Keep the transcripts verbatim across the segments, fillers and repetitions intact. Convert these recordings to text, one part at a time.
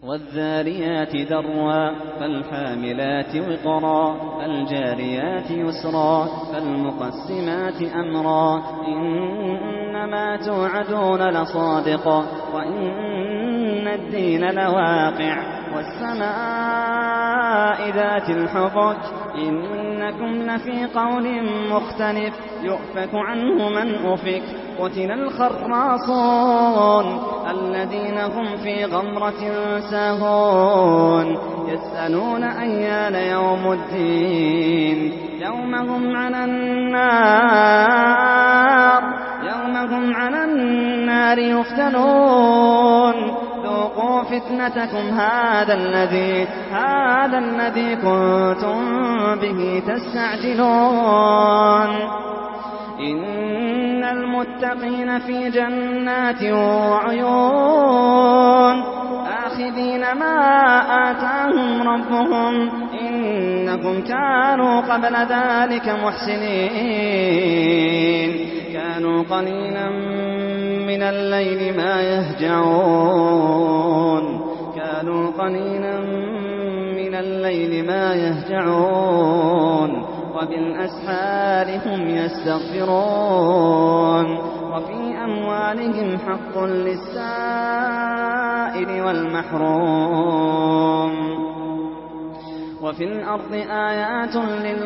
والذاريات ذروا فالحاملات وقرا فالجاريات يسرا فالمقسمات أمرا إنما توعدون لصادق وإن الدين لواقع والسماء ذات الحبك إنكم لفي قول مختلف يؤفك عنه من أفك قتل الخراصون الذين هم في غمرة ساهون يسألون أيان يوم الدين يوم هم على النار يوم هم على النار يفتنون ذوقوا فتنتكم هذا الذي هذا الذي كنتم به تستعجلون إن المتقين في جنات وعيون آخذين ما آتاهم ربهم إنهم كانوا قبل ذلك محسنين كانوا قليلا من الليل ما يهجعون كانوا قليلا من الليل ما يهجعون وبالأسحار هم يستغفرون وفي أموالهم حق للسائل والمحروم وفي الأرض آيات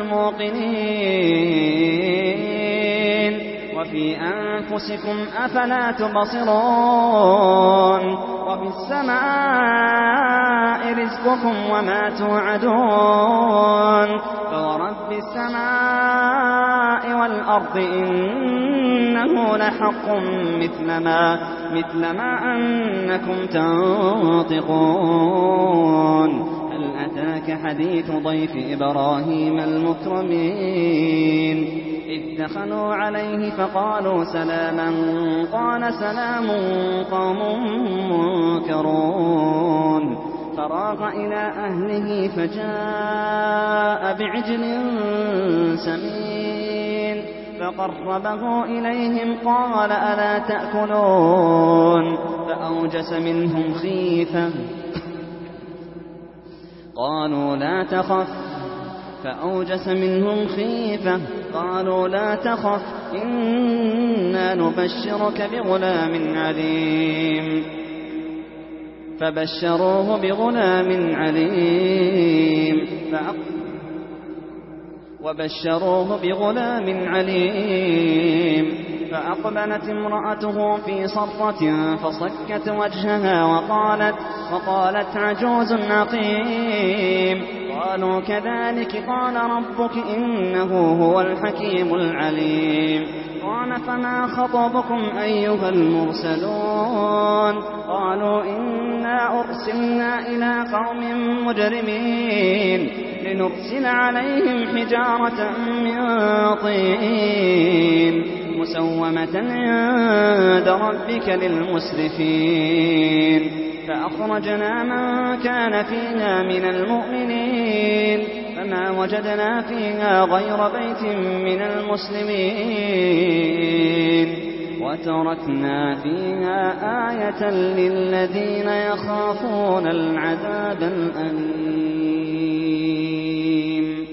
للموقنين وفي أنفسكم أفلا تبصرون وفي السماء رزقكم وما توعدون فورب السماء والأرض إنه لحق مثل ما مثل ما أنكم تنطقون هل أتاك حديث ضيف إبراهيم المكرمين إذ دخلوا عليه فقالوا سلاما قال سلام قوم منكرون فراغ إلى أهله فجاء بعجل سمين فقربه إليهم قال ألا تأكلون فأوجس منهم خيفة قالوا لا تخف فأوجس منهم خيفة قالوا لا تخف إنا نبشرك بغلام عليم فبشروه بغلام عليم وبشروه بغلام عليم فأقبلت امرأته في صرة فصكت وجهها وقالت, وقالت عجوز عقيم قالوا كذلك قال ربك إنه هو الحكيم العليم قال فما خطبكم أيها المرسلون قالوا إنا أرسلنا إلى قوم مجرمين لنرسل عليهم حجارة من طين مسومة عند ربك للمسرفين فأخرجنا من كان فيها من المؤمنين فما وجدنا فيها غير بيت من المسلمين وتركنا فيها آية للذين يخافون العذاب الأليم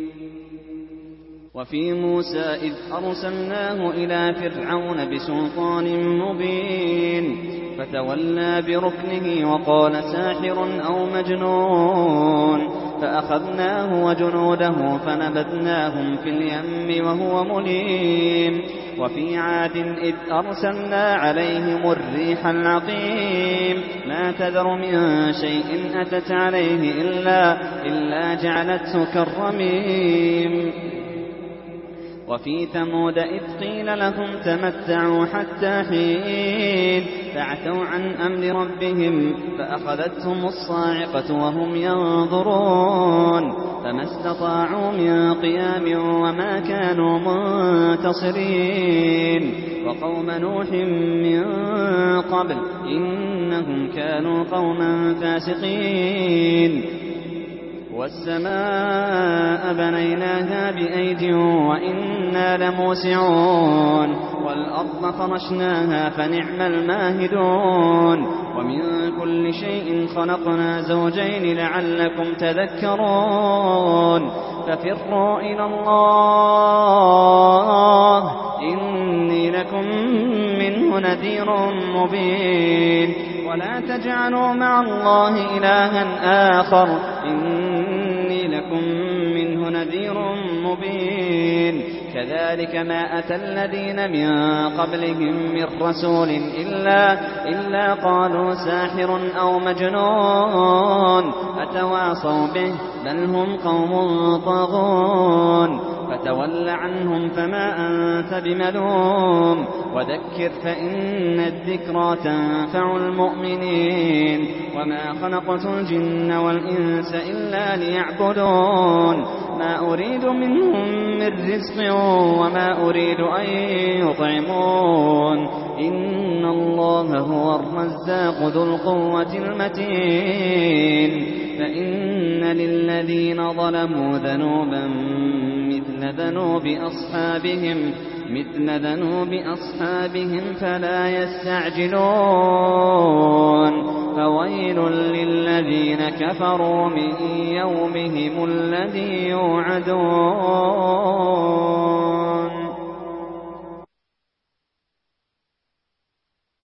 وفي موسى إذ أرسلناه إلى فرعون بسلطان مبين فتولى بركنه وقال ساحر أو مجنون فأخذناه وجنوده فنبذناهم في اليم وهو مليم وفي عاد إذ أرسلنا عليهم الريح العقيم ما تذر من شيء أتت عليه إلا, إلا جعلته كالرميم وفي ثمود إذ قيل لهم تمتعوا حتى حين فعتوا عن أمر ربهم فأخذتهم الصاعقة وهم ينظرون فما استطاعوا من قيام وما كانوا منتصرين وقوم نوح من قبل إنهم كانوا قوما فاسقين والسماء بنيناها بأيد وإنا لموسعون والأرض فرشناها فنعم الماهدون ومن كل كل شيء خلقنا زوجين لعلكم تذكرون ففروا إلى الله إني لكم منه نذير مبين ولا تجعلوا مع الله إلها آخر إني لكم منه نذير مبين كذلك ما أتى الذين من قبلهم من رسول إلا, إلا قالوا ساحر أو مجنون أتواصوا به بل هم قوم طاغون فتول عنهم فما أنت بملوم وذكر فإن الذكرى تنفع المؤمنين وما خلقت الجن والإنس إلا ليعبدون ما أريد منهم من رزق وما أريد أن يطعمون إن الله هو الرزاق ذو القوة المتين فإن للذين ظلموا ذنوبا مثل ذنوب أصحابهم مثل ذنوب أصحابهم فلا يستعجلون فويل للذين كفروا من يومهم الذي يوعدون